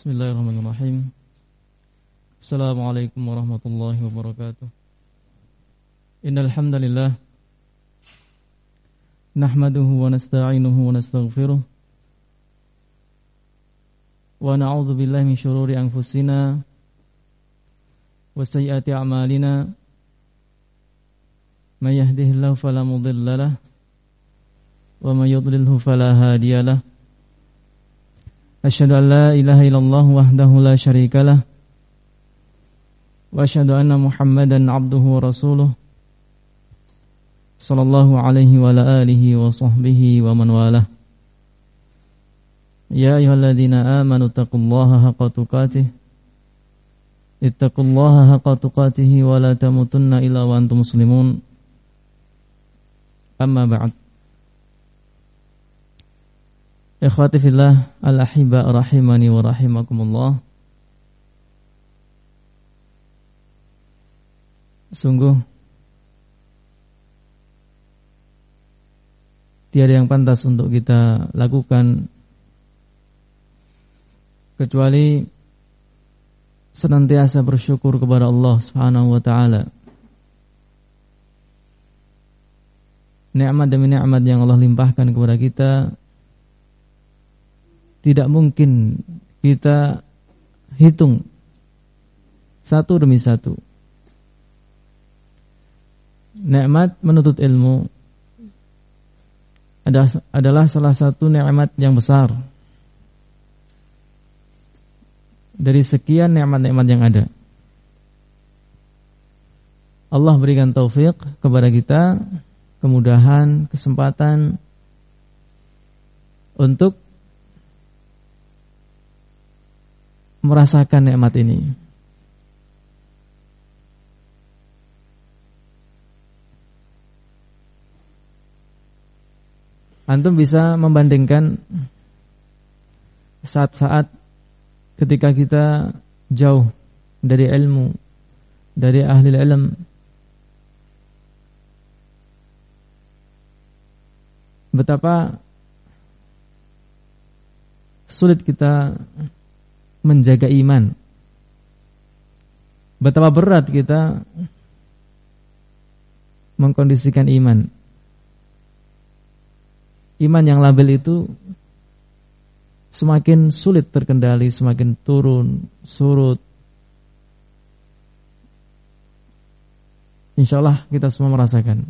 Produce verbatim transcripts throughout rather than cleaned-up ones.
Bismillahirrahmanirrahim. Assalamualaikum warahmatullahi wabarakatuh. Innal hamdalillah nahmaduhu wa nasta'inuhu wa nastaghfiruh wa na'udzu billahi min syururi anfusina wa sayyiati a'malina. May yahdihillahu fala mudilla lahu wa may yudlilhu fala hadiya lahu. Asyhadu an la ilaha illallah wahdahu la syarika lah wa asyhadu anna Muhammadan abduhu wa rasuluh sallallahu alaihi wa ala alihi wa sahbihi wa man walah. Ya ayyuhalladzina amanu taqullaha haqqa tuqatih ittaqullaha haqqa tuqatih wa la tamutunna illa wa antum muslimun. Amma ba'd. Ikhwati fillah al-ahibba rahimani wa rahimakumullah. Sungguh tiada yang pantas untuk kita lakukan kecuali senantiasa bersyukur kepada Allah Subhanahu wa taala. Nikmat demi nikmat yang Allah limpahkan kepada kita tidak mungkin kita hitung satu demi satu. Nikmat menuntut ilmu adalah salah satu nikmat yang besar dari sekian nikmat-nikmat yang ada. Allah berikan taufik kepada kita, kemudahan, kesempatan untuk merasakan nikmat ini. Antum bisa membandingkan saat-saat ketika kita jauh dari ilmu, dari ahli ilm, betapa sulit kita menjaga iman, betapa berat kita mengkondisikan iman. Iman yang labil itu semakin sulit terkendali, semakin turun, surut. Insyaallah kita semua merasakan.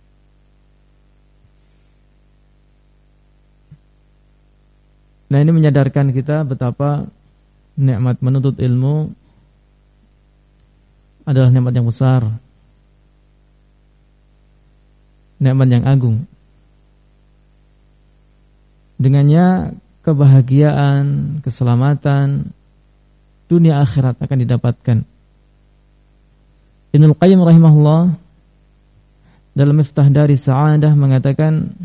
Nah, ini menyadarkan kita betapa nikmat menuntut ilmu adalah nikmat yang besar, nikmat yang agung. Dengannya kebahagiaan, keselamatan dunia akhirat akan didapatkan. Ibnul Qayyim rahimahullah dalam Miftah Dari Sa'adah mengatakan,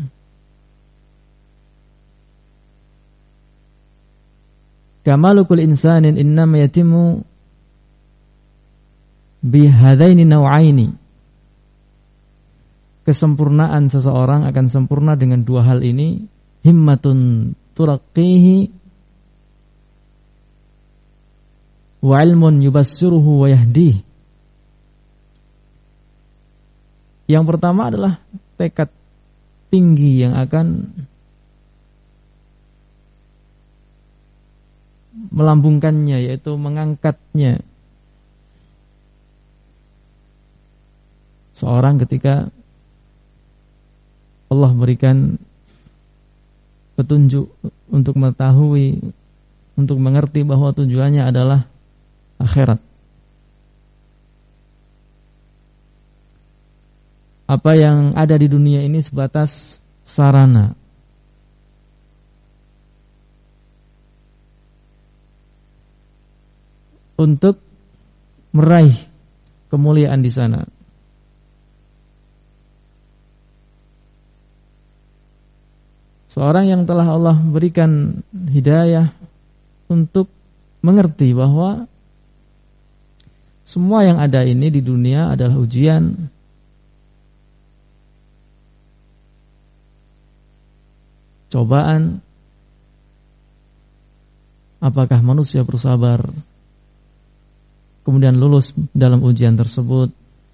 kamalukul insanin innama yatimu bihadaini naw'aini. Kesempurnaan seseorang akan sempurna dengan dua hal ini. Himmatun turaqqihi wa ilmun yubassiruhu wa yahdih. Yang pertama adalah tekad tinggi yang akan melambungkannya, yaitu mengangkatnya. Seorang ketika Allah berikan petunjuk untuk mengetahui, untuk mengerti bahwa tujuannya adalah akhirat. Apa yang ada di dunia ini sebatas sarana. Untuk meraih kemuliaan di sana. Seorang yang telah Allah berikan hidayah untuk mengerti bahwa semua yang ada ini di dunia adalah ujian, cobaan, apakah manusia bersabar kemudian lulus dalam ujian tersebut,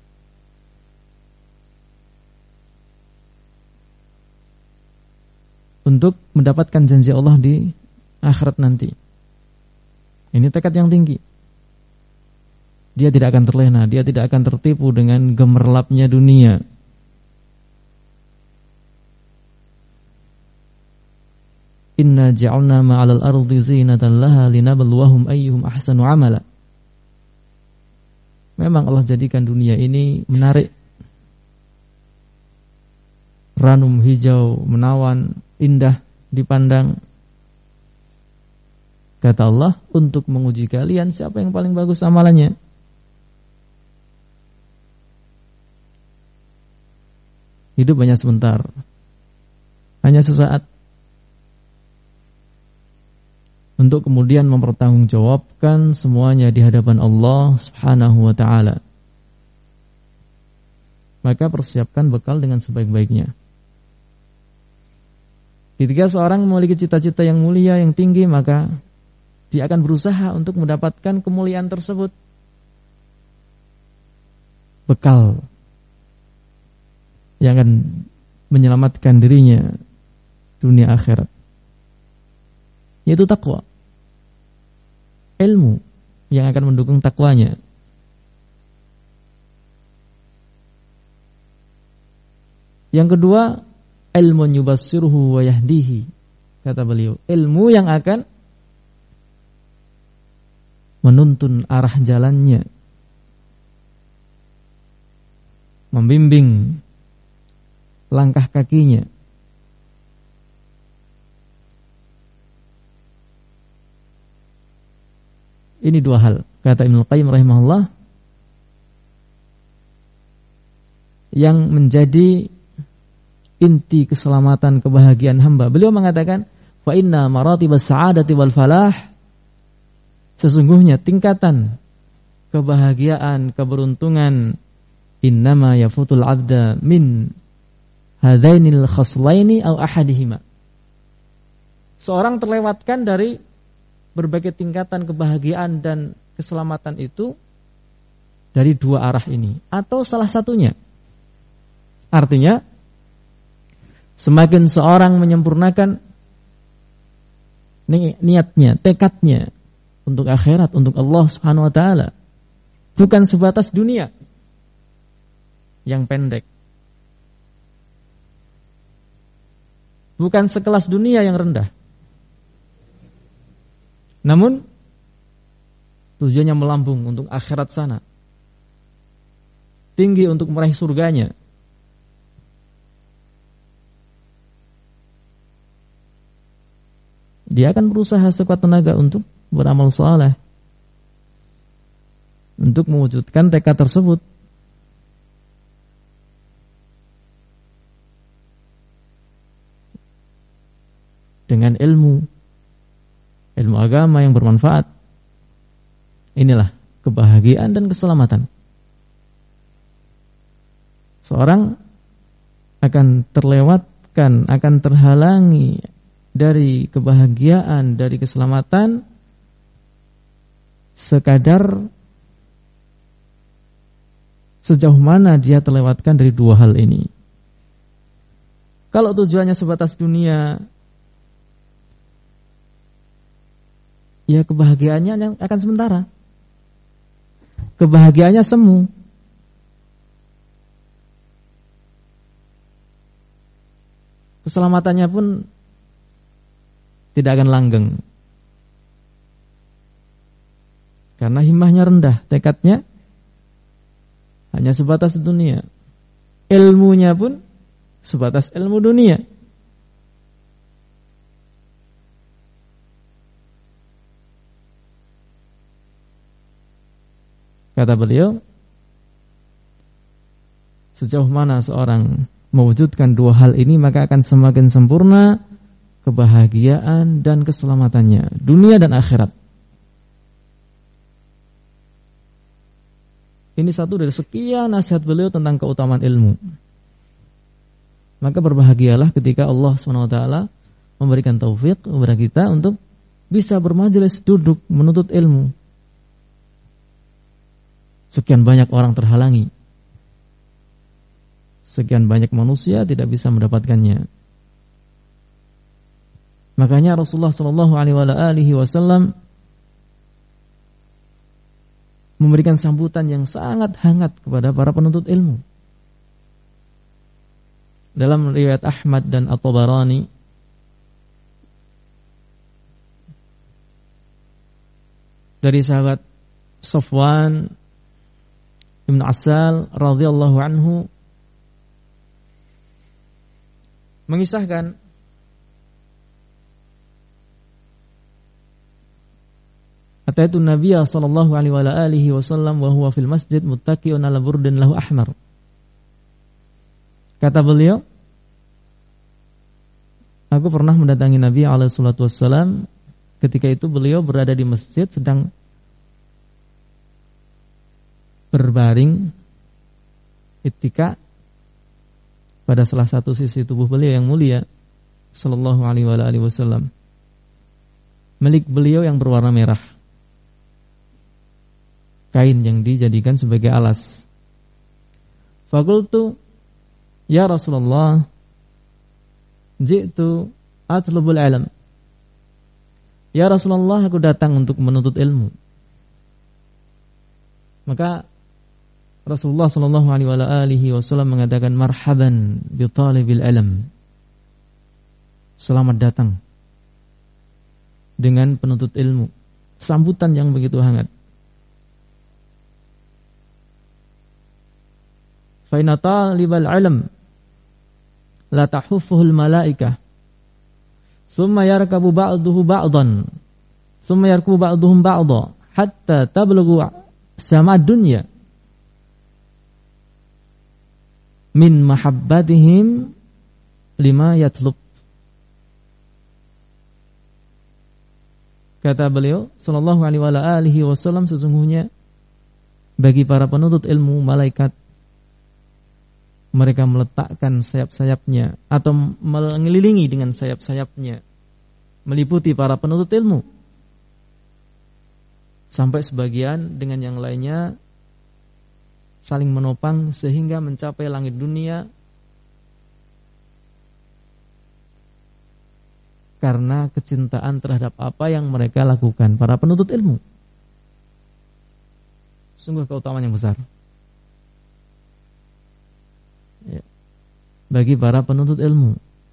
untuk mendapatkan janji Allah di akhirat nanti. Ini tekad yang tinggi. Dia tidak akan terlena, dia tidak akan tertipu dengan gemerlapnya dunia. Inna ja'alna ma'alal ardi zinatan laha linabluwahum ayyuhum ahsanu amala. Memang Allah jadikan dunia ini menarik, ranum hijau, menawan, indah dipandang. Kata Allah, untuk menguji kalian siapa yang paling bagus amalannya. Hidup hanya sebentar, hanya sesaat, untuk kemudian mempertanggungjawabkan semuanya di hadapan Allah Subhanahu wa ta'ala. Maka persiapkan bekal dengan sebaik-baiknya. Ketika seorang memiliki cita-cita yang mulia, yang tinggi, maka dia akan berusaha untuk mendapatkan kemuliaan tersebut. Bekal yang akan menyelamatkan dirinya dunia akhirat, yaitu takwa. Ilmu yang akan mendukung takwanya. Yang kedua, ilmu yubassiruhu wa yahdihi. Kata beliau, ilmu yang akan menuntun arah jalannya, membimbing langkah kakinya. Ini dua hal, kata Ibnu Qayyim rahimahullah, yang menjadi inti keselamatan, kebahagiaan hamba. Beliau mengatakan, fa inna maratibas sa'adati wal falah, sesungguhnya tingkatan kebahagiaan, keberuntungan, innama yafutul abda min hadainil khaslaini aw ahadihima. Seorang terlewatkan dari berbagai tingkatan kebahagiaan dan keselamatan itu dari dua arah ini, atau salah satunya. Artinya, semakin seorang menyempurnakan niatnya, tekadnya untuk akhirat, untuk Allah Subhanahu wa ta'ala, bukan sebatas dunia yang pendek, bukan sekelas dunia yang rendah, namun tujuannya melambung untuk akhirat sana, tinggi untuk meraih surganya. Dia akan berusaha sekuat tenaga untuk beramal saleh, untuk mewujudkan tekad tersebut. Dengan ilmu, ilmu agama yang bermanfaat. Inilah kebahagiaan dan keselamatan. Seorang akan terlewatkan, akan terhalangi dari kebahagiaan, dari keselamatan, sekadar sejauh mana dia terlewatkan dari dua hal ini. Kalau tujuannya sebatas dunia, ya kebahagiaannya yang akan sementara, kebahagiaannya semu. Keselamatannya pun tidak akan langgeng, karena himmahnya rendah, tekadnya hanya sebatas dunia, ilmunya pun sebatas ilmu dunia. Kata beliau, sejauh mana seorang mewujudkan dua hal ini, maka akan semakin sempurna kebahagiaan dan keselamatannya, dunia dan akhirat. Ini satu dari sekian nasihat beliau tentang keutamaan ilmu. Maka berbahagialah ketika Allah subhanahu wa taala memberikan taufik kepada kita untuk bisa bermajelis duduk menuntut ilmu. Sekian banyak orang terhalangi. Sekian banyak manusia tidak bisa mendapatkannya. Makanya Rasulullah Shallallahu Alaihi Wasallam memberikan sambutan yang sangat hangat kepada para penuntut ilmu. Dalam riwayat Ahmad dan At-Tabarani, dari sahabat Safwan Ibn Asal radhiyallahu anhu mengisahkan ataitu Nabiya sallallahu alaihi wasallam wa huwa fil masjid muttaqi'un ala burdin lahu ahmar. Kata beliau, aku pernah mendatangi Nabi alaihi salatu wassalam. Ketika itu beliau berada di masjid sedang berbaring ittika pada salah satu sisi tubuh beliau yang mulia sallallahu alaihi wasallam. Milik beliau yang berwarna merah, kain yang dijadikan sebagai alas. Faqultu ya Rasulullah, ji'tu atlubul ilm. Ya Rasulullah, aku datang untuk menuntut ilmu. Maka Rasulullah sallallahu alaihi wasallam mengatakan, marhaban bi talibil ilm. Selamat datang dengan penuntut ilmu. Sambutan yang begitu hangat. Fa inna talibal ilm la tahuffuhul malaikah. Summa yarkabu ba'duhu ba'dan. Summa yarkubu ba'duhum ba'da hatta tablughu sama dunya min mahabbatihim lima yatlub. Kata beliau sallallahu alaihi wasallam, sesungguhnya bagi para penuntut ilmu malaikat, mereka meletakkan sayap-sayapnya atau mengelilingi dengan sayap-sayapnya, meliputi para penuntut ilmu, sampai sebagian dengan yang lainnya saling menopang sehingga mencapai langit dunia karena kecintaan terhadap apa yang mereka lakukan, para penuntut ilmu. Sungguh keutamaan yang besar ya, bagi para penuntut ilmu.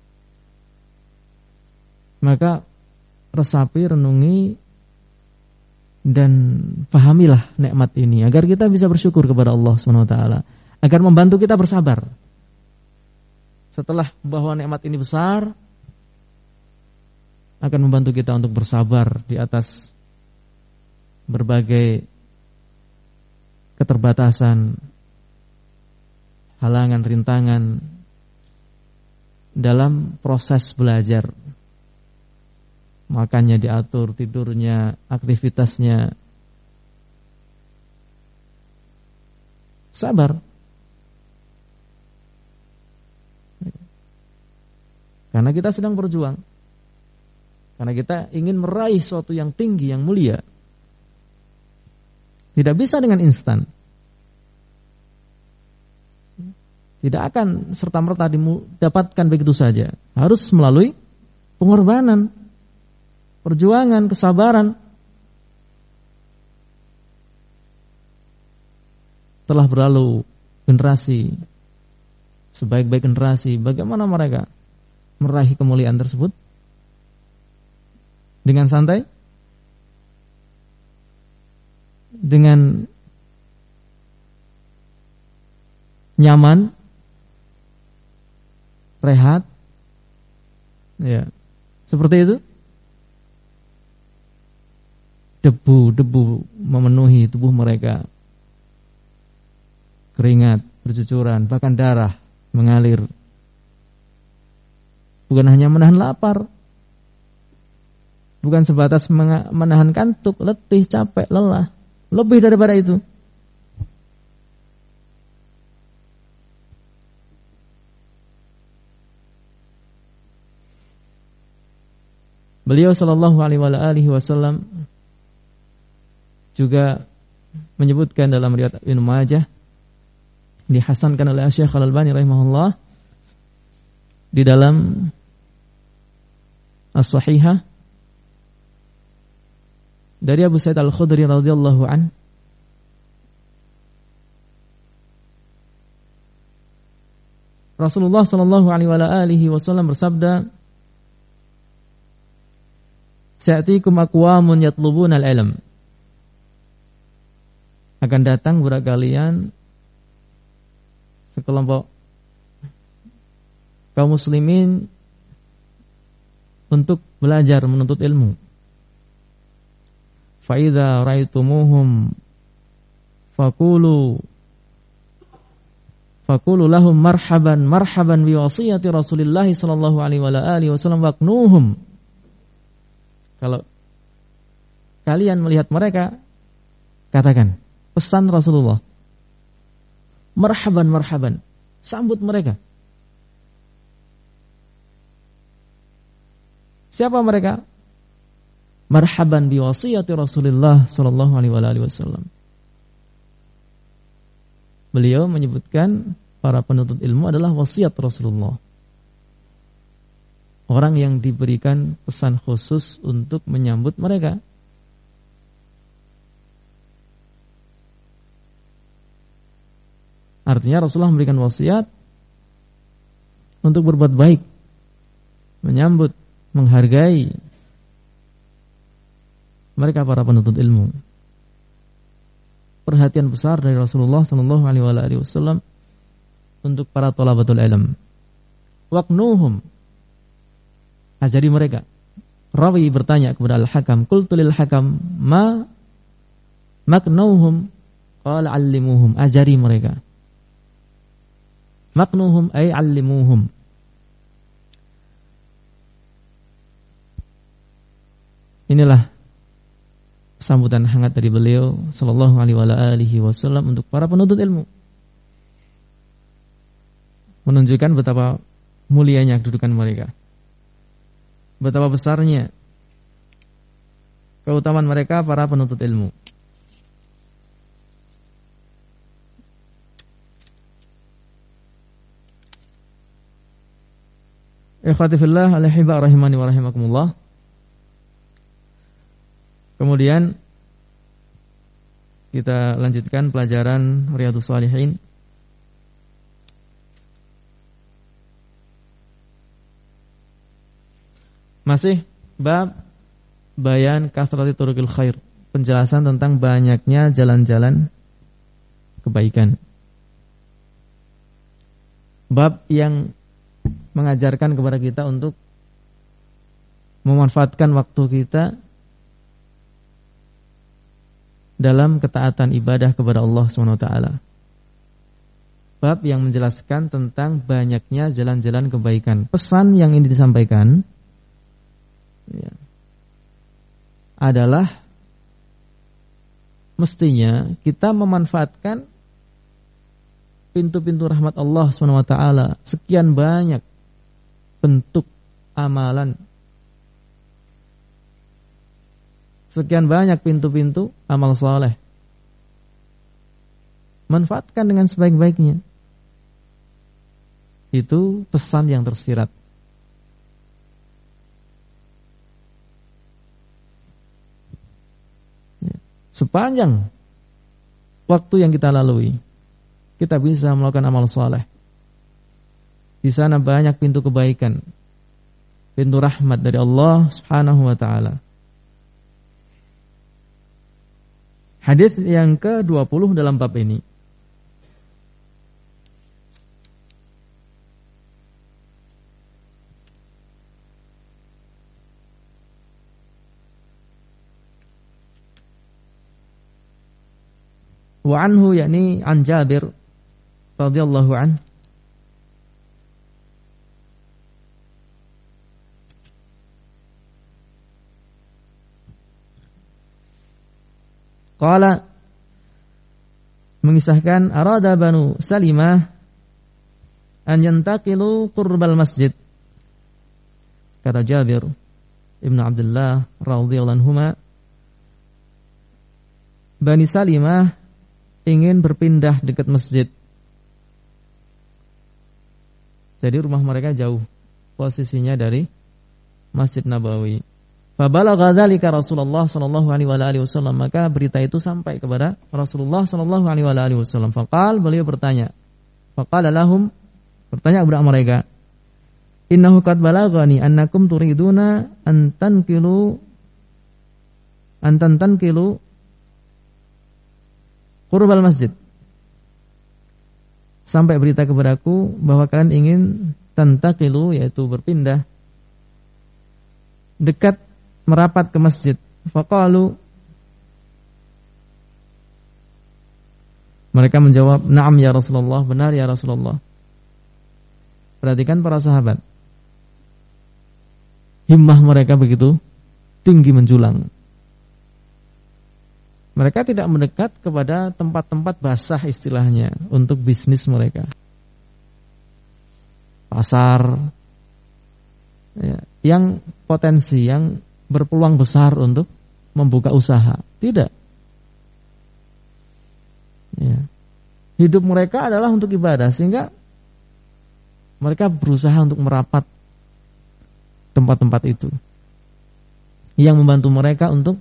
Maka resapi, renungi, dan fahamilah nikmat ini agar kita bisa bersyukur kepada Allah subhanahu wa taala, agar membantu kita bersabar. Setelah bahwa nikmat ini besar, akan membantu kita untuk bersabar di atas berbagai keterbatasan, halangan, rintangan dalam proses belajar. Makannya diatur, tidurnya, aktivitasnya. Sabar. Karena kita sedang berjuang. Karena kita ingin meraih sesuatu yang tinggi, yang mulia. Tidak bisa dengan instan. Tidak akan serta-merta didapatkan begitu saja. Harus melalui pengorbanan, perjuangan, kesabaran. Telah berlalu generasi, sebaik-baik generasi, bagaimana mereka meraih kemuliaan tersebut? Dengan santai, dengan nyaman, rehat, ya, seperti itu. Debu-debu memenuhi tubuh mereka, keringat bercucuran, bahkan darah mengalir. Bukan hanya menahan lapar, bukan sebatas menahan kantuk, letih, capek, lelah. Lebih daripada itu. Beliau sallallahu alaihi wasallam juga menyebutkan dalam riwayat Ibnu Majah, dihasankan oleh Syekh Al-Albani rahimahullah di dalam As-Sahihah dari Abu Sa'id Al-Khudri radhiyallahu an, Rasulullah sallallahu alaihi wasallam bersabda, "Sa'atikum aqwamun yatlubuna al-ilm." Akan datang kepada kalian sekelompok kaum muslimin untuk belajar menuntut ilmu. Fa idza ra'aitumuhum faqulu faqulu lahum marhaban marhaban bi wasiyati Rasulillah sallallahu alaihi wasallam waqnuhum. Kalau kalian melihat mereka, katakan pesan Rasulullah, marhaban marhaban, sambut mereka. Siapa mereka? Marhaban bi wasiyati Rasulullah sallallahu alaihi wasallam. Beliau menyebutkan para penuntut ilmu adalah wasiat Rasulullah. Orang yang diberikan pesan khusus untuk menyambut mereka. Artinya Rasulullah memberikan wasiat untuk berbuat baik, menyambut, menghargai mereka para penuntut ilmu. Perhatian besar dari Rasulullah sallallahu alaihi wasallam untuk para thalabatul ilm. Waqnuhum, ajari mereka. Rawi bertanya kepada Al-Hakam, qultu lil Hakam, ma maknuhum? Qala allimuhum, ajari mereka. Maknuhum ay allimuhum. Inilah sambutan hangat dari beliau sallallahu alaihi wasallam untuk para penuntut ilmu. Menunjukkan betapa mulianya kedudukan mereka. Betapa besarnya keutamaan mereka para penuntut ilmu. Ikhwati fillah, al-ahibba rahimani wa rahimakumullah. Kemudian kita lanjutkan pelajaran Riyadhus Shalihin. Masih bab bayan kasrati turuqil khair, penjelasan tentang banyaknya jalan-jalan kebaikan. Bab yang mengajarkan kepada kita untuk memanfaatkan waktu kita dalam ketaatan ibadah kepada Allah subhanahu wa taala. Bab yang menjelaskan tentang banyaknya jalan-jalan kebaikan. Pesan yang ini disampaikan ya, adalah mestinya kita memanfaatkan pintu-pintu rahmat Allah subhanahu wa taala, sekian banyak bentuk amalan, sekian banyak pintu-pintu amal saleh. Manfaatkan dengan sebaik-baiknya. Itu pesan yang tersirat. Sepanjang waktu yang kita lalui, kita bisa melakukan amal saleh. Di sana banyak pintu kebaikan, pintu rahmat dari Allah Subhanahu wa taala. Hadis yang ke dua puluh dalam bab ini. Wa anhu, yakni an Jabir radhiyallahu anhu, qala, mengisahkan, arada Banu Salimah an yantaqilu qurbal masjid. Kata Jabir, ibnu Abdullah radhiyallahu anhuma, Bani Salimah ingin berpindah dekat masjid. Jadi rumah mereka jauh posisinya dari Masjid Nabawi. Fabalagha dzalika Rasulullah sallallahu alaihi wasallam, maka berita itu sampai kepada Rasulullah sallallahu alaihi wasallam. Faqal, beliau bertanya. Faqala lahum, bertanya kepada mereka, innahu qad balaghani annakum turiduna an tanqilu an tanqilu qurbal masjid. Sampai berita kepadaku bahwa kalian ingin tantaqilu, yaitu berpindah dekat merapat ke masjid. Faqalu, mereka menjawab, na'am ya Rasulullah, benar ya Rasulullah. Perhatikan para sahabat, himmah mereka begitu tinggi menjulang. Mereka tidak mendekat kepada tempat-tempat basah istilahnya untuk bisnis mereka. Pasar ya, yang potensi, yang berpeluang besar untuk membuka usaha. Tidak. Ya. Hidup mereka adalah untuk ibadah, sehingga mereka berusaha untuk merapat tempat-tempat itu yang membantu mereka untuk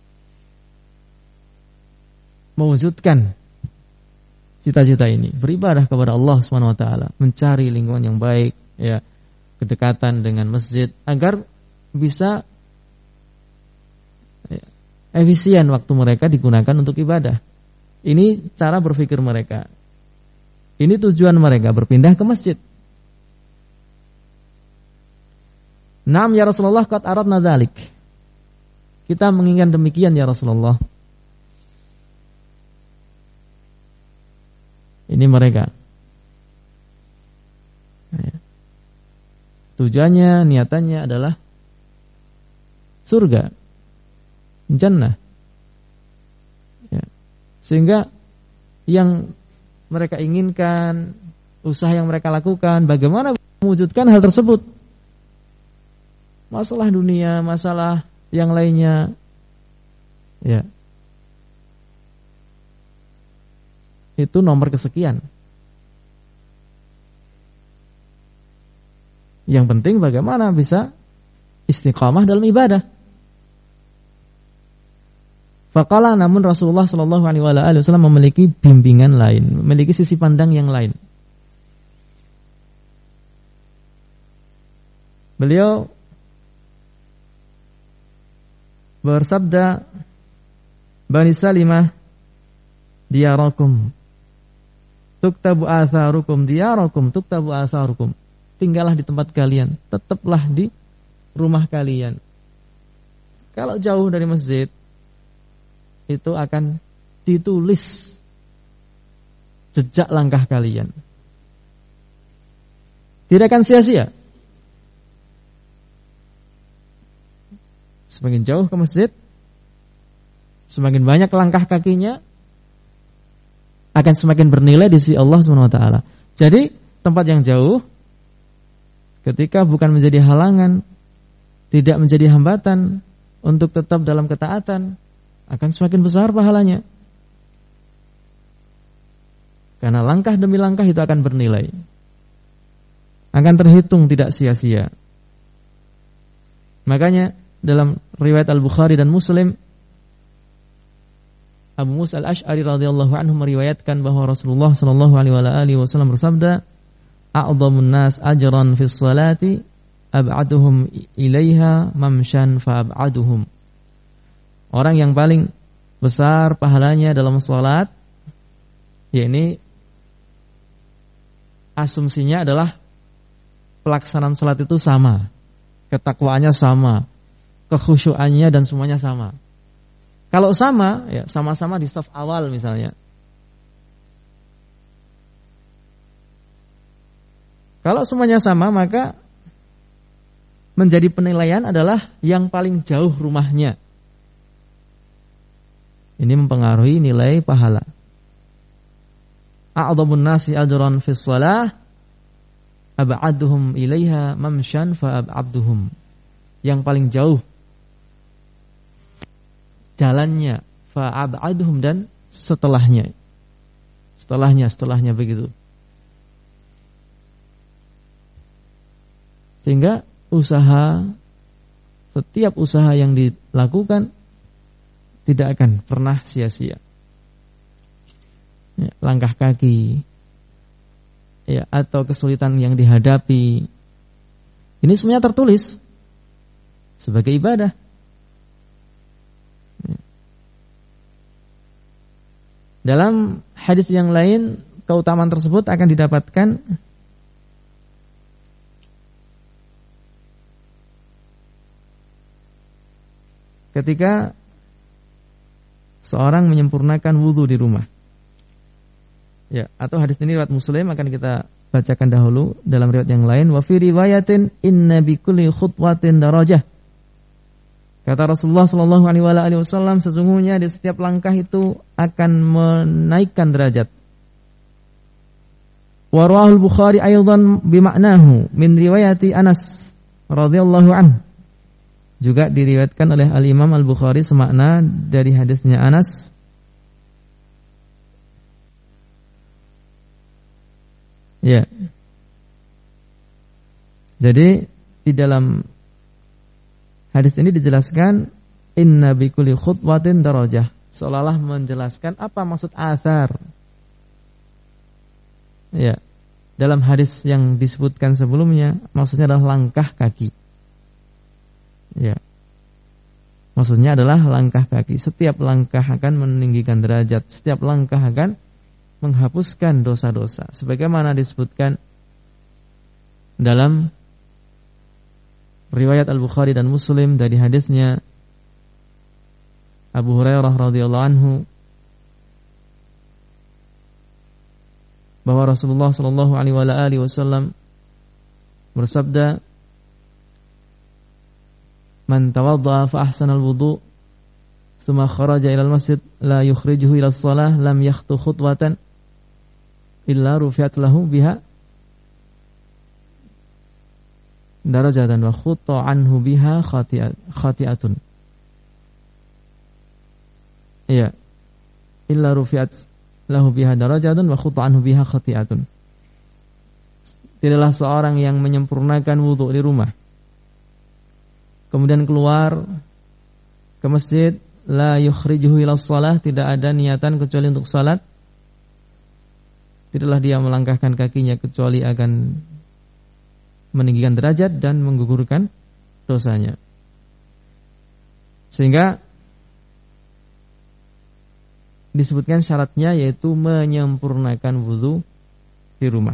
mewujudkan cita-cita ini, beribadah kepada Allah subhanahu wa taala, mencari lingkungan yang baik, ya, kedekatan dengan masjid agar bisa ya, efisien waktu mereka digunakan untuk ibadah. Ini cara berpikir mereka. Ini tujuan mereka berpindah ke masjid. Naam ya Rasulullah, qad aradna dzalik. Kita menginginkan demikian ya Rasulullah. Ini mereka. Tujuannya, niatannya adalah surga, jannah. Ya. Sehingga yang mereka inginkan, usaha yang mereka lakukan, bagaimana mewujudkan hal tersebut. Masalah dunia, masalah yang lainnya, ya, itu nomor kesekian. Yang penting bagaimana bisa istiqamah dalam ibadah. Faqala, namun Rasulullah sallallahu alaihi wasallam memiliki bimbingan lain, memiliki sisi pandang yang lain. Beliau bersabda, Bani Salimah diyarakum tuktabu atharukum, diyarakum tuktabu atharukum. Tinggallah di tempat kalian, tetaplah di rumah kalian. Kalau jauh dari masjid, itu akan ditulis jejak langkah kalian. Tidak akan sia-sia. Semakin jauh ke masjid, semakin banyak langkah kakinya, akan semakin bernilai di sisi Allah subhanahu wa taala. Jadi tempat yang jauh, ketika bukan menjadi halangan, tidak menjadi hambatan untuk tetap dalam ketaatan, akan semakin besar pahalanya. Karena langkah demi langkah itu akan bernilai, akan terhitung tidak sia-sia. Makanya dalam riwayat Al-Bukhari dan Muslim, Abu Musa Al-Asy'ari radhiyallahu anhu meriwayatkan bahwa Rasulullah sallallahu alaihi wasallam bersabda, "A'dhamun nas ajran fis salati ab'aduhum ilaiha mamshan fa ab'aduhum." Orang yang paling besar pahalanya dalam salat, yakni asumsinya adalah pelaksanaan salat itu sama, ketakwaannya sama, kekhusyuannya dan semuanya sama. Kalau sama, ya sama-sama di saf awal misalnya. Kalau semuanya sama, maka menjadi penilaian adalah yang paling jauh rumahnya. Ini mempengaruhi nilai pahala. A'dhamun nasi ajran fis shalah ab'aduhum ilaiha mamshan fa ab'aduhum. Yang paling jauh jalannya, fa'ab'adhum, dan setelahnya. Setelahnya, setelahnya begitu. Sehingga usaha, setiap usaha yang dilakukan tidak akan pernah sia-sia. Ya, langkah kaki, ya, atau kesulitan yang dihadapi, ini semuanya tertulis sebagai ibadah. Ya. Dalam hadis yang lain, keutamaan tersebut akan didapatkan ketika seorang menyempurnakan wudhu di rumah. Ya, atau hadis ini riwayat Muslim, akan kita bacakan dahulu dalam riwayat yang lain. Wa fi riwayatin inna bi kulli khutwatin darajah. Kata Rasulullah sallallahu alaihi wasallam, sesungguhnya di setiap langkah itu akan menaikkan derajat. Wa rawahul Bukhari aidan bi ma'nahu min riwayati Anas radhiyallahu anhu. Juga diriwayatkan oleh Al-Imam Al-Bukhari semakna dari hadisnya Anas. Ya. Jadi di dalam hadis ini dijelaskan inna bi kulli khutwatin darajah, seolah-olah menjelaskan apa maksud asar. Ya. Dalam hadis yang disebutkan sebelumnya, maksudnya adalah langkah kaki. Ya. Maksudnya adalah langkah kaki. Setiap langkah akan meninggikan derajat, setiap langkah akan menghapuskan dosa-dosa, sebagaimana disebutkan dalam riwayat Al-Bukhari dan Muslim dari hadisnya Abu Hurairah radhiyallahu anhu bahwa Rasulullah sallallahu alaihi wasallam bersabda, "Man tawaddaa fa ahsana al-wudu' thumma kharaja ila al-masjid la yukhrijuhu ila as-shalah lam yakhtu khutwatan illa rufi'at lahu biha darajatan wa khutta anhu biha khati'atun." Iya. Illa rufi'at lahu biha darajatan wa khutta anhu biha khati'atun. Tidaklah seorang yang menyempurnakan wudu di rumah kemudian keluar ke masjid, la yukhrijuhu ila shalah, tidak ada niatan kecuali untuk salat, tidaklah dia melangkahkan kakinya kecuali akan meninggikan derajat dan menggugurkan dosanya. Sehingga disebutkan syaratnya yaitu menyempurnakan wudu di rumah.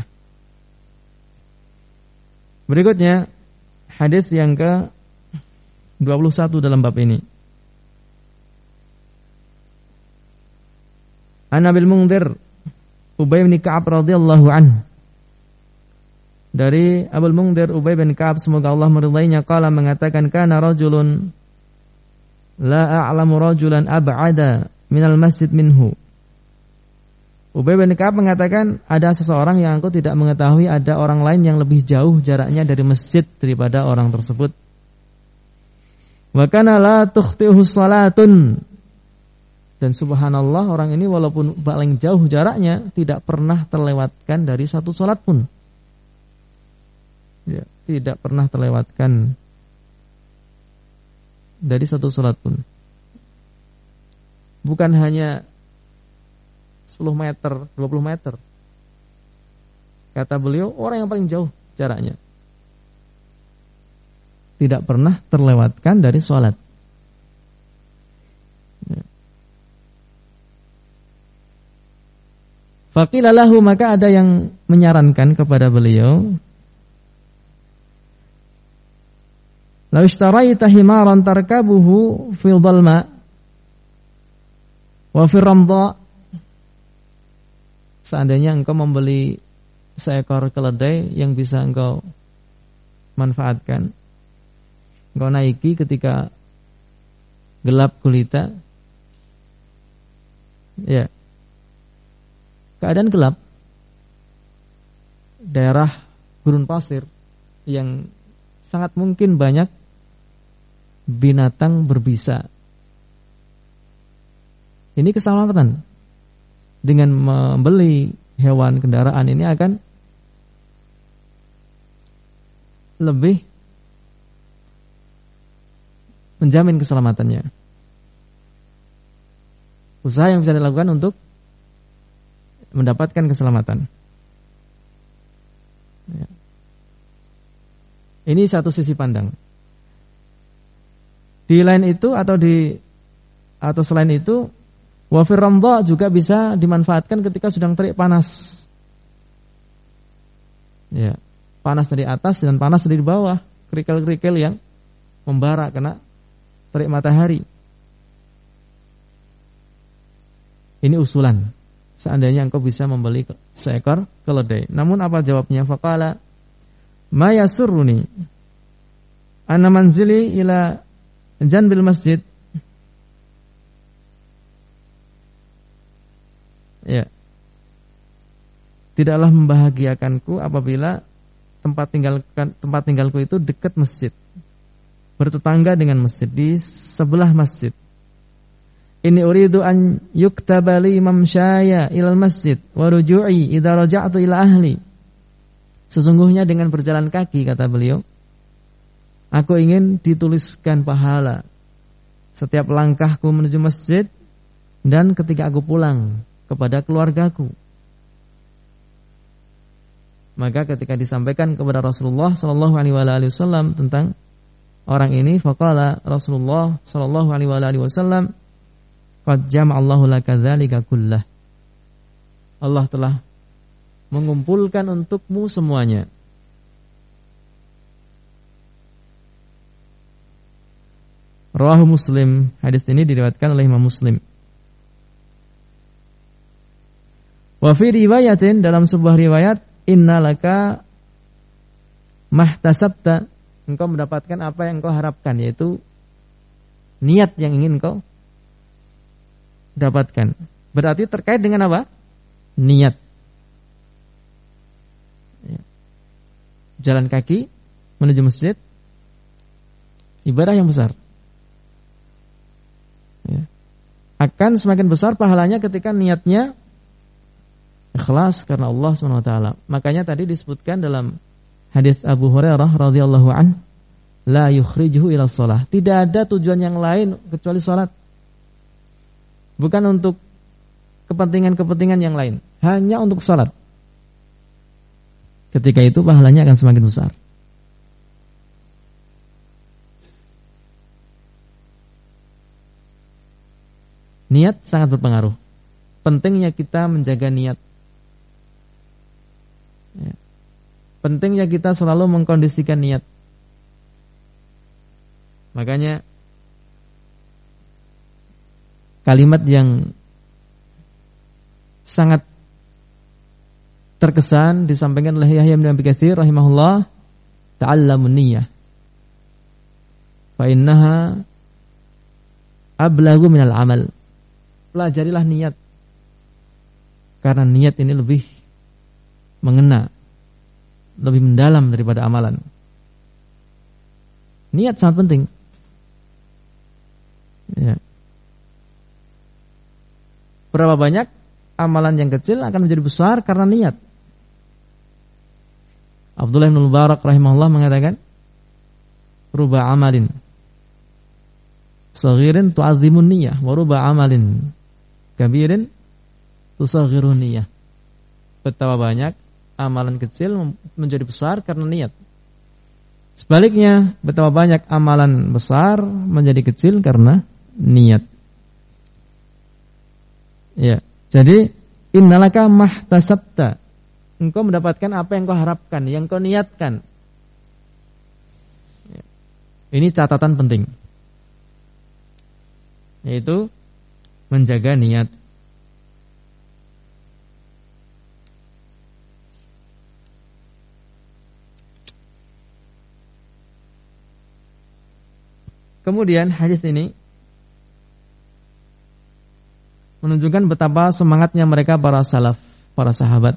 Berikutnya hadis yang ke dua puluh satu dalam bab ini. An Abil Mundhir Ubay bin Ka'ab radhiyallahu anhu. Dari Abul Mundhir Ubay bin Ka'ab, semoga Allah meridainya, qala, mengatakan, kana rajulun la a'lamu rajulan ab'ada minal masjid minhu. Ubay bin Ka'ab mengatakan, ada seseorang yang aku tidak mengetahui ada orang lain yang lebih jauh jaraknya dari masjid daripada orang tersebut. Wa kana la tukhtihu salatun, dan subhanallah orang ini walaupun paling jauh jaraknya tidak pernah terlewatkan dari satu salat pun. Ya, tidak pernah terlewatkan dari satu salat pun. Bukan hanya sepuluh meter, dua puluh meter. Kata beliau, orang yang paling jauh jaraknya tidak pernah terlewatkan dari sholat. Ya. Faqila lahu, maka ada yang menyarankan kepada beliau, law ishtaraita himaran tarkabuhu fil dhalma wa fir ramdha, seandainya engkau membeli seekor keledai yang bisa engkau manfaatkan, engkau naiki ketika gelap gulita, ya, keadaan gelap, daerah gurun pasir yang sangat mungkin banyak binatang berbisa, Ini keselamatan. Dengan membeli hewan kendaraan ini akan lebih menjamin keselamatannya. Usaha yang bisa dilakukan untuk mendapatkan keselamatan. Ya. Ini satu sisi pandang. Di lain itu atau di atau selain itu, wafir ramdha juga bisa dimanfaatkan ketika sedang terik panas. Ya, panas dari atas dan panas dari bawah, kerikil-kerikil yang membara kena terik matahari. Ini usulan. Seandainya engkau bisa membeli seekor keledai. Namun apa jawabnya? Faqala ma yasurruni anna manzili ila janbil masjid. Ya. Tidaklah membahagiakanku apabila tempat tinggal tempat tinggalku itu dekat masjid. Bertetangga dengan masjid, di sebelah masjid. Ini uridu an yuktaba li mamsyaya ilal masjid wa ruju'i idza raja'tu ila ahli. Sesungguhnya dengan berjalan kaki, kata beliau, aku ingin dituliskan pahala setiap langkahku menuju masjid dan ketika aku pulang kepada keluargaku. Maka ketika disampaikan kepada Rasulullah sallallahu alaihi wasallam tentang orang ini, faqala Rasulullah sallallahu alaihi wasallam, qad jama'allahu laka dzalika kullah. Allah telah mengumpulkan untukmu semuanya. Rawahu Muslim. Hadis ini diriwayatkan oleh Imam Muslim. Wa fi riwayatin, dalam sebuah riwayat, innalaka mahtasabta, engkau mendapatkan apa yang engkau harapkan, yaitu niat yang ingin engkau dapatkan. Berarti terkait dengan apa? Niat. Jalan kaki menuju masjid, ibadah yang besar. Ya. Akan semakin besar pahalanya ketika niatnya ikhlas karena Allah subhanahu wa taala. Makanya tadi disebutkan dalam hadis Abu Hurairah radhiyallahu an, la yukhrijuhu ila shalah. Tidak ada tujuan yang lain kecuali salat. Bukan untuk kepentingan-kepentingan yang lain, hanya untuk salat. Ketika itu pahalanya akan semakin besar. Niat sangat berpengaruh. Pentingnya kita menjaga niat. Ya. Pentingnya kita selalu mengkondisikan niat. Makanya kalimat yang sangat terkesan disampaikan oleh Yahya bin Abi Katsir rahimahullah, ta'allamun niyyah fa innaha ablaghu minal amal. Pelajarilah niat, karena niat ini lebih mengena, lebih mendalam daripada amalan. Niat sangat penting. Ya. Berapa banyak amalan yang kecil akan menjadi besar karena niat. Abdullah bin Mubarak rahimahullah mengatakan, ruba amalin saghirin tu'azzimun niyyah wa ruba amalin kabirin tusaghirun niyyah. Betapa banyak amalan kecil menjadi besar karena niat. Sebaliknya, betapa banyak amalan besar menjadi kecil karena niat. Ya, jadi innalaka mahtasabta, engkau mendapatkan apa yang kau harapkan, yang kau niatkan. Ya. Ini catatan penting, yaitu menjaga niat. Kemudian hadis ini menunjukkan betapa semangatnya mereka para salaf, para sahabat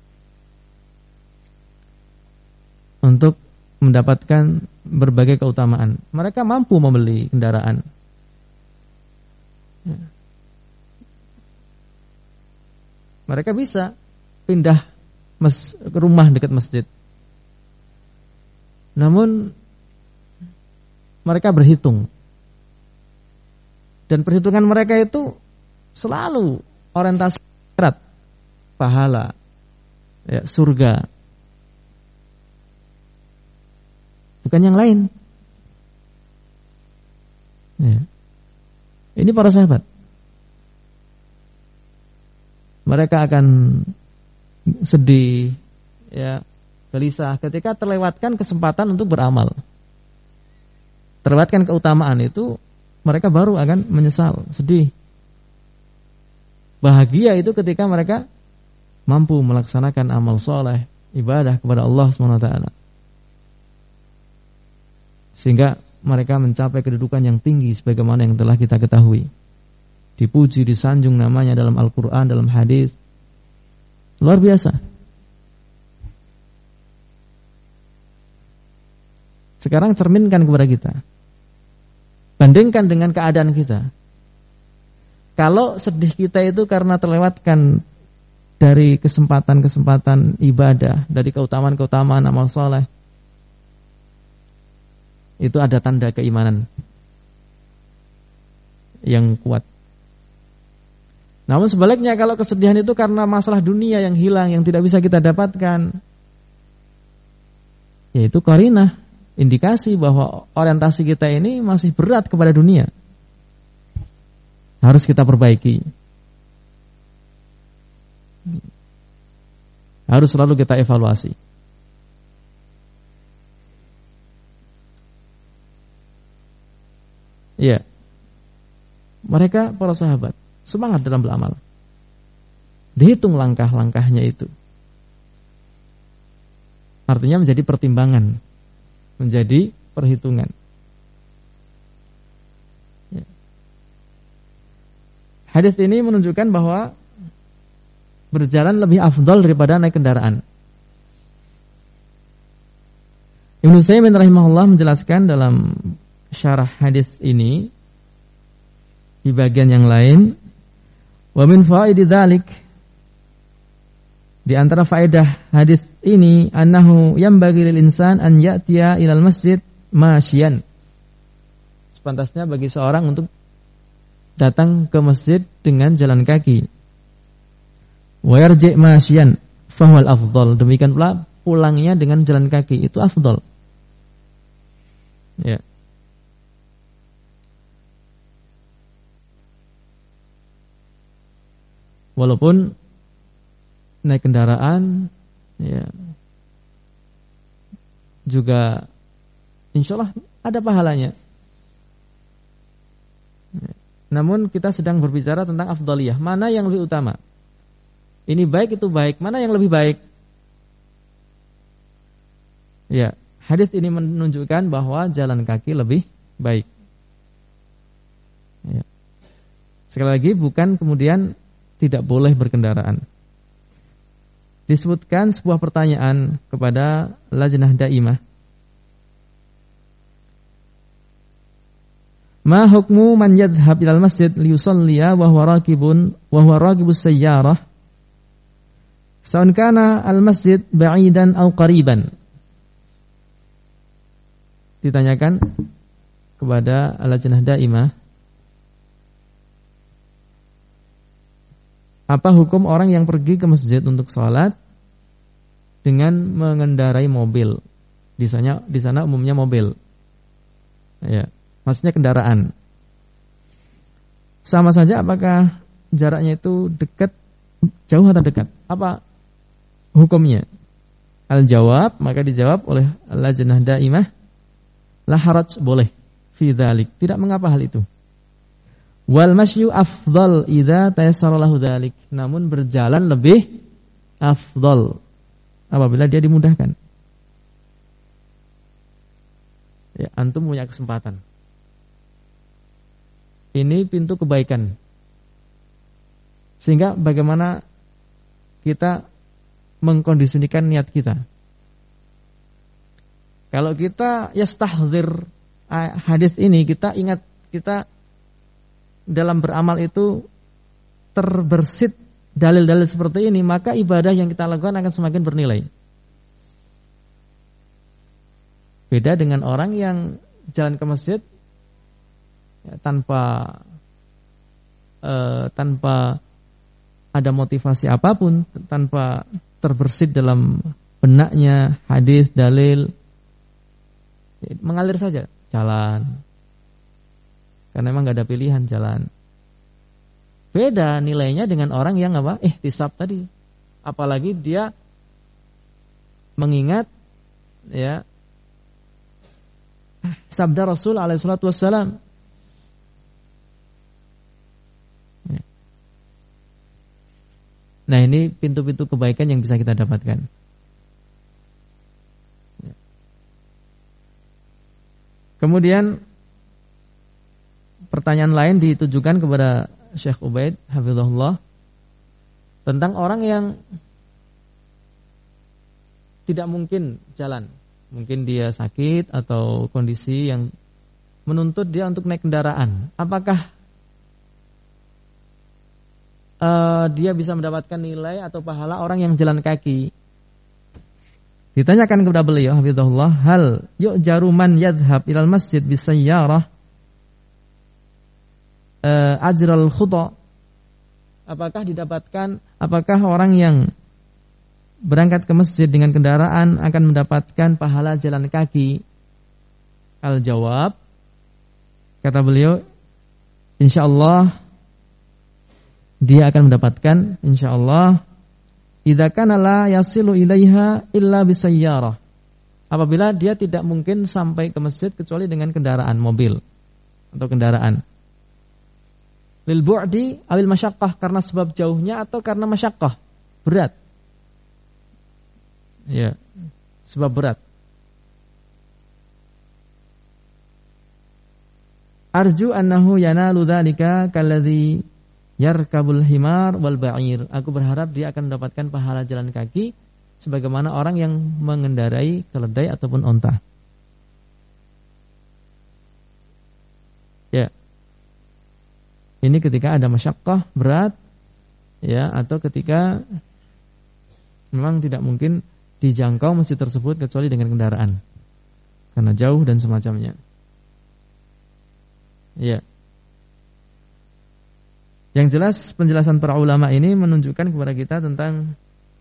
untuk mendapatkan berbagai keutamaan. Mereka mampu membeli kendaraan. Mereka bisa pindah mes, rumah dekat masjid. Namun mereka berhitung. Dan perhitungan mereka itu selalu orientasi akhirat, pahala, ya, surga. Bukan yang lain. Ya. Ini para sahabat. Mereka akan sedih, ya, gelisah ketika terlewatkan kesempatan untuk beramal. Terlewatkan keutamaan itu, mereka baru akan menyesal, sedih. Bahagia itu ketika mereka mampu melaksanakan amal soleh, ibadah kepada Allah subhanahu wa taala. Sehingga mereka mencapai kedudukan yang tinggi sebagaimana yang telah kita ketahui. Dipuji, disanjung namanya dalam Al-Quran, dalam hadis. Luar biasa. Sekarang cerminkan kepada kita. Bandingkan dengan keadaan kita. Kalau sedih kita itu karena terlewatkan dari kesempatan-kesempatan ibadah, dari keutamaan-keutamaan amal soleh, itu ada tanda keimanan yang kuat. Namun sebaliknya, kalau kesedihan itu karena masalah dunia yang hilang, yang tidak bisa kita dapatkan, yaitu qarinah, indikasi bahwa orientasi kita ini masih berat kepada dunia. Harus kita perbaiki. Harus selalu kita evaluasi. Ya, mereka para sahabat semangat dalam beramal. Dihitung langkah-langkahnya itu. Artinya menjadi pertimbangan, menjadi perhitungan. Ya. Hadis ini menunjukkan bahwa berjalan lebih afdal daripada naik kendaraan. Ibnu Utsaimin rahimahullah menjelaskan dalam syarah hadis ini di bagian yang lain, wa min fawaidi dzalik, di antara faedah hadis ini, annahu yanbaghi lil insan an ya'tiya ilal masjid masyian. Sepantasnya bagi seorang untuk datang ke masjid dengan jalan kaki. Wa yarji' masyian fa huwal afdal. Demikian pula pulangnya dengan jalan kaki itu afdal. Ya. Walaupun naik kendaraan, ya, juga insya Allah ada pahalanya. Namun kita sedang berbicara tentang afdaliyah, mana yang lebih utama. Ini baik, itu baik, mana yang lebih baik? Ya, hadis ini menunjukkan bahwa jalan kaki lebih baik. Ya. Sekali lagi, bukan kemudian tidak boleh berkendaraan. Disebutkan sebuah pertanyaan kepada Lajnah Daimah. Ma hukmu man yadhhab ilal masjid liyusalliya wa huwa raqibun wa huwa raqibus sayyarah? Sa'un kana al-masjid ba'idan aw qariban. Ditanyakan kepada Lajnah Daimah, apa hukum orang yang pergi ke masjid untuk sholat dengan mengendarai mobil? Di sana, di sana umumnya mobil. Ya, maksudnya kendaraan. Sama saja apakah jaraknya itu dekat, jauh atau dekat? Apa hukumnya? Al-jawab, maka dijawab oleh Lajnah Daimah, la haraj, boleh, fi dzalik, tidak mengapa hal itu. Wal masyu afdal idza tayassara lahu dzalik, namun berjalan lebih afdal apabila dia dimudahkan. Ya, antum punya kesempatan. Ini pintu kebaikan. Sehingga bagaimana kita mengkondisikan niat kita. Kalau kita yastahzir hadis ini, kita ingat, kita dalam beramal itu terbersit dalil-dalil seperti ini, maka ibadah yang kita lakukan akan semakin bernilai. Beda dengan orang yang jalan ke masjid ya, tanpa uh, tanpa ada motivasi apapun, tanpa terbersit dalam benaknya hadis, dalil, ya, mengalir saja, jalan. Karena memang gak ada pilihan, jalan. Beda nilainya dengan orang yang apa? Ihtisab tadi. Apalagi dia mengingat ya sabda Rasul alaihi salatu wassalam. Nah, ini pintu-pintu kebaikan yang bisa kita dapatkan. Kemudian pertanyaan lain ditujukan kepada Syekh Ubaid hafizahullah tentang orang yang tidak mungkin jalan. Mungkin dia sakit atau kondisi yang menuntut dia untuk naik kendaraan. Apakah uh, dia bisa mendapatkan nilai atau pahala orang yang jalan kaki? Ditanyakan kepada beliau hafizahullah, hal yu'jaru man yadhhab ilal masjid bisayyarah uh, ajral khuta? Apakah didapatkan, apakah orang yang berangkat ke masjid dengan kendaraan akan mendapatkan pahala jalan kaki? Al-jawab, kata beliau, insyaallah dia akan mendapatkan, insyaallah, idza kana la yasilu ilaiha illa bisayyarah. Apabila dia tidak mungkin sampai ke masjid kecuali dengan kendaraan mobil atau kendaraan. Lil bu'di awil masyaqqah, karena sebab jauhnya atau karena masyaqqah, berat. Ya, sebab berat. Arju annahu yanalu dzalika kalladzi yarkabul himar wal ba'ir. Aku berharap dia akan mendapatkan pahala jalan kaki sebagaimana orang yang mengendarai keledai ataupun onta. Ya. Ini ketika ada masyaqqah, berat, ya, atau ketika memang tidak mungkin dijangkau masjid tersebut kecuali dengan kendaraan karena jauh dan semacamnya. Ya. Yang jelas penjelasan para ulama ini menunjukkan kepada kita tentang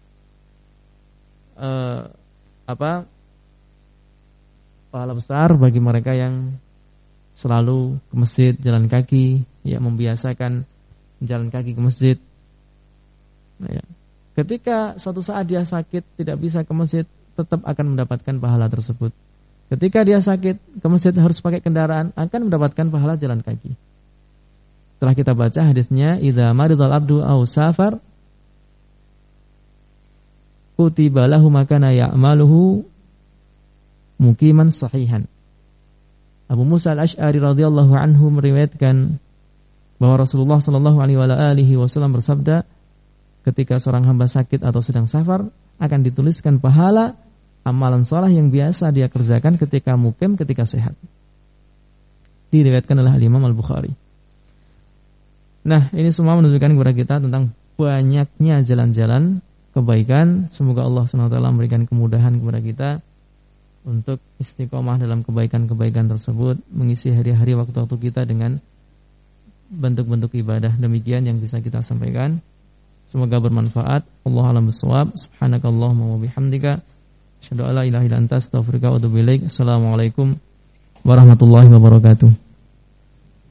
uh, apa pahala besar bagi mereka yang selalu ke masjid jalan kaki, ya, membiasakan jalan kaki ke masjid. Nah, ya. Ketika suatu saat dia sakit tidak bisa ke masjid, tetap akan mendapatkan pahala tersebut. Ketika dia sakit ke masjid harus pakai kendaraan, akan mendapatkan pahala jalan kaki. Setelah kita baca hadisnya, idza maridal abdu aw safar kutiba lahu makana ya'maluhu muqiman sahihan. Abu Musa al-Asy'ari radhiyallahu anhu meriwayatkan bahwa Rasulullah sallallahu alaihi wasallam bersabda, ketika seorang hamba sakit atau sedang safar, akan dituliskan pahala amalan saleh yang biasa dia kerjakan ketika mukim, ketika sehat. Diriwayatkan oleh Imam Al-Bukhari. Nah, ini semua menunjukkan kepada kita tentang banyaknya jalan-jalan kebaikan. Semoga Allah subhanahu wa taala memberikan kemudahan kepada kita untuk istiqomah dalam kebaikan-kebaikan tersebut, mengisi hari-hari waktu-waktu kita dengan bentuk-bentuk ibadah. Demikian yang bisa kita sampaikan. Semoga bermanfaat. Allahu a'lam bishawab. Subhanakallahumma wa bihamdika asyhadu an la ilaha illa anta astaghfiruka wa atubu ilaik. Assalamualaikum warahmatullahi wabarakatuh.